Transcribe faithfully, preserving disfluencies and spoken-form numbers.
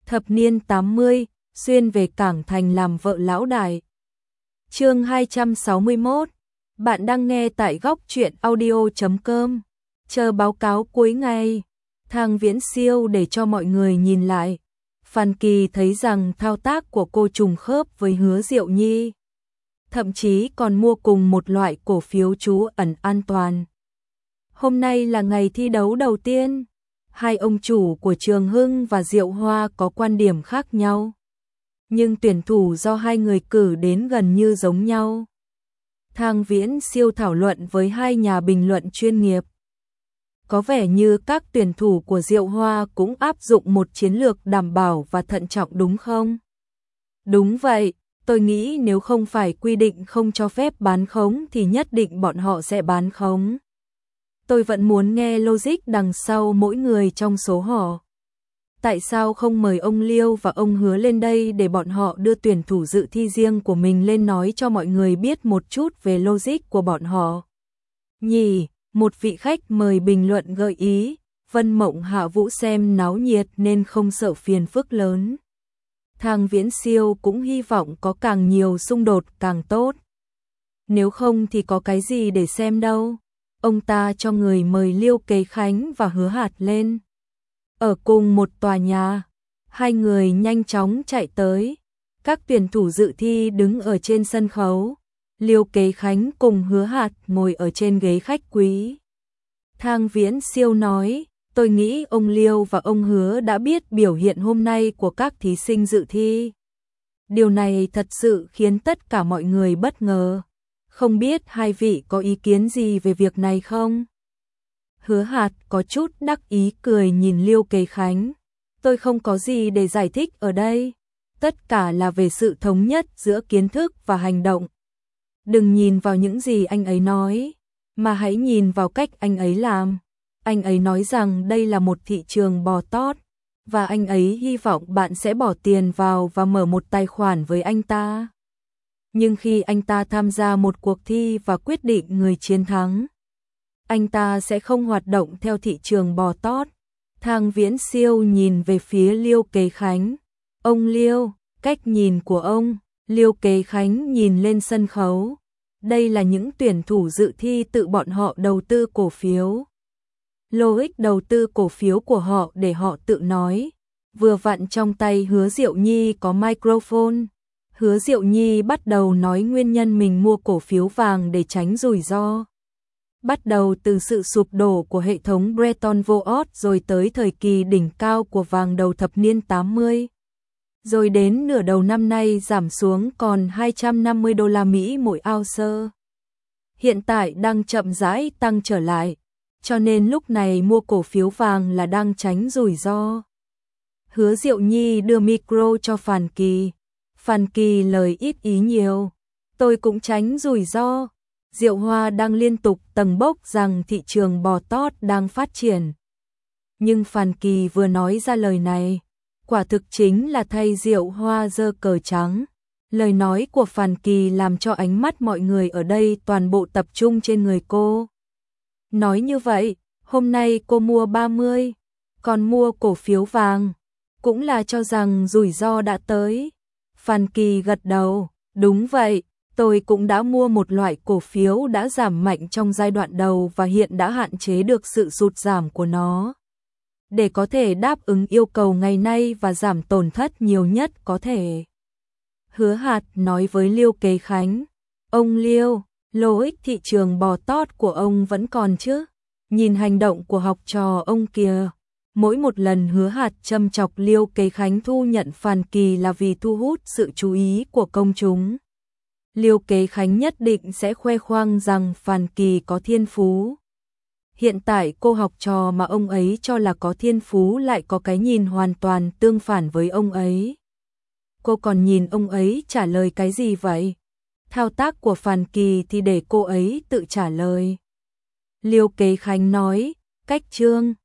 Thập niên tám mươi, xuyên về Cảng Thành làm vợ lão đại. Chương hai trăm sáu mươi mốt. Bạn đang nghe tại góc truyện audio chấm com. Chờ báo cáo cuối ngày, Thang Viễn Siêu để cho mọi người nhìn lại. Phan Kỳ thấy rằng thao tác của cô trùng khớp với Hứa Diệu Nhi. Thậm chí còn mua cùng một loại cổ phiếu trú ẩn an toàn. Hôm nay là ngày thi đấu đầu tiên. Hai ông chủ của Trường Hưng và Diệu Hoa có quan điểm khác nhau. Nhưng tuyển thủ do hai người cử đến gần như giống nhau. Thang Viễn Siêu thảo luận với hai nhà bình luận chuyên nghiệp. Có vẻ như các tuyển thủ của Diệu Hoa cũng áp dụng một chiến lược đảm bảo và thận trọng đúng không? Đúng vậy, tôi nghĩ nếu không phải quy định không cho phép bán khống thì nhất định bọn họ sẽ bán khống. Tôi vẫn muốn nghe logic đằng sau mỗi người trong số họ. Tại sao không mời ông Liêu và ông Hứa lên đây để bọn họ đưa tuyển thủ dự thi riêng của mình lên nói cho mọi người biết một chút về logic của bọn họ? Nhỉ, một vị khách mời bình luận gợi ý, Vân Mộng Hạ Vũ xem náo nhiệt nên không sợ phiền phức lớn. Thang Viễn Siêu cũng hy vọng có càng nhiều xung đột càng tốt. Nếu không thì có cái gì để xem đâu. Ông ta cho người mời Liêu Kế Khánh và Hứa Hạt lên. Ở cùng một tòa nhà, hai người nhanh chóng chạy tới. Các tuyển thủ dự thi đứng ở trên sân khấu. Liêu Kế Khánh cùng Hứa Hạt ngồi ở trên ghế khách quý. Thang Viễn Siêu nói, tôi nghĩ ông Liêu và ông Hứa đã biết biểu hiện hôm nay của các thí sinh dự thi. Điều này thật sự khiến tất cả mọi người bất ngờ. Không biết hai vị có ý kiến gì về việc này không? Hứa Hạt có chút đắc ý cười nhìn Liêu Kế Khánh. Tôi không có gì để giải thích ở đây. Tất cả là về sự thống nhất giữa kiến thức và hành động. Đừng nhìn vào những gì anh ấy nói, mà hãy nhìn vào cách anh ấy làm. Anh ấy nói rằng đây là một thị trường bò tót, và anh ấy hy vọng bạn sẽ bỏ tiền vào và mở một tài khoản với anh ta. Nhưng khi anh ta tham gia một cuộc thi và quyết định người chiến thắng, anh ta sẽ không hoạt động theo thị trường bò tót. Thang Viễn Siêu nhìn về phía Liêu Kế Khánh. Ông Liêu, cách nhìn của ông. Liêu Kế Khánh nhìn lên sân khấu. Đây là những tuyển thủ dự thi tự bọn họ đầu tư cổ phiếu. Logic đầu tư cổ phiếu của họ để họ tự nói. Vừa vặn trong tay Hứa Diệu Nhi có microphone. Hứa Diệu Nhi bắt đầu nói nguyên nhân mình mua cổ phiếu vàng để tránh rủi ro. Bắt đầu từ sự sụp đổ của hệ thống Bretton Woods rồi tới thời kỳ đỉnh cao của vàng đầu thập niên tám mươi. Rồi đến nửa đầu năm nay giảm xuống còn hai trăm năm mươi đô la Mỹ mỗi ounce. Hiện tại đang chậm rãi tăng trở lại, cho nên lúc này mua cổ phiếu vàng là đang tránh rủi ro. Hứa Diệu Nhi đưa micro cho Phan Kỳ. Phan Kỳ lời ít ý nhiều. Tôi cũng tránh rủi ro. Diệu Hoa đang liên tục tầng bốc rằng thị trường bò tót đang phát triển. Nhưng Phan Kỳ vừa nói ra lời này, quả thực chính là thay Diệu Hoa giơ cờ trắng. Lời nói của Phan Kỳ làm cho ánh mắt mọi người ở đây toàn bộ tập trung trên người cô. Nói như vậy, hôm nay cô mua ba mươi, còn mua cổ phiếu vàng, cũng là cho rằng rủi ro đã tới. Phan Kỳ gật đầu, đúng vậy, tôi cũng đã mua một loại cổ phiếu đã giảm mạnh trong giai đoạn đầu và hiện đã hạn chế được sự sụt giảm của nó. Để có thể đáp ứng yêu cầu ngày nay và giảm tổn thất nhiều nhất có thể. Hứa Hạt nói với Liêu Kế Khánh, ông Liêu, logic thị trường bò tót của ông vẫn còn chứ? Nhìn hành động của học trò ông kìa. Mỗi một lần Hứa Hạt châm chọc Liêu Kế Khánh thu nhận Phan Kỳ là vì thu hút sự chú ý của công chúng. Liêu Kế Khánh nhất định sẽ khoe khoang rằng Phan Kỳ có thiên phú. Hiện tại cô học trò mà ông ấy cho là có thiên phú lại có cái nhìn hoàn toàn tương phản với ông ấy. Cô còn nhìn ông ấy trả lời cái gì vậy? Thao tác của Phan Kỳ thì để cô ấy tự trả lời. Liêu Kế Khánh nói, cách chương.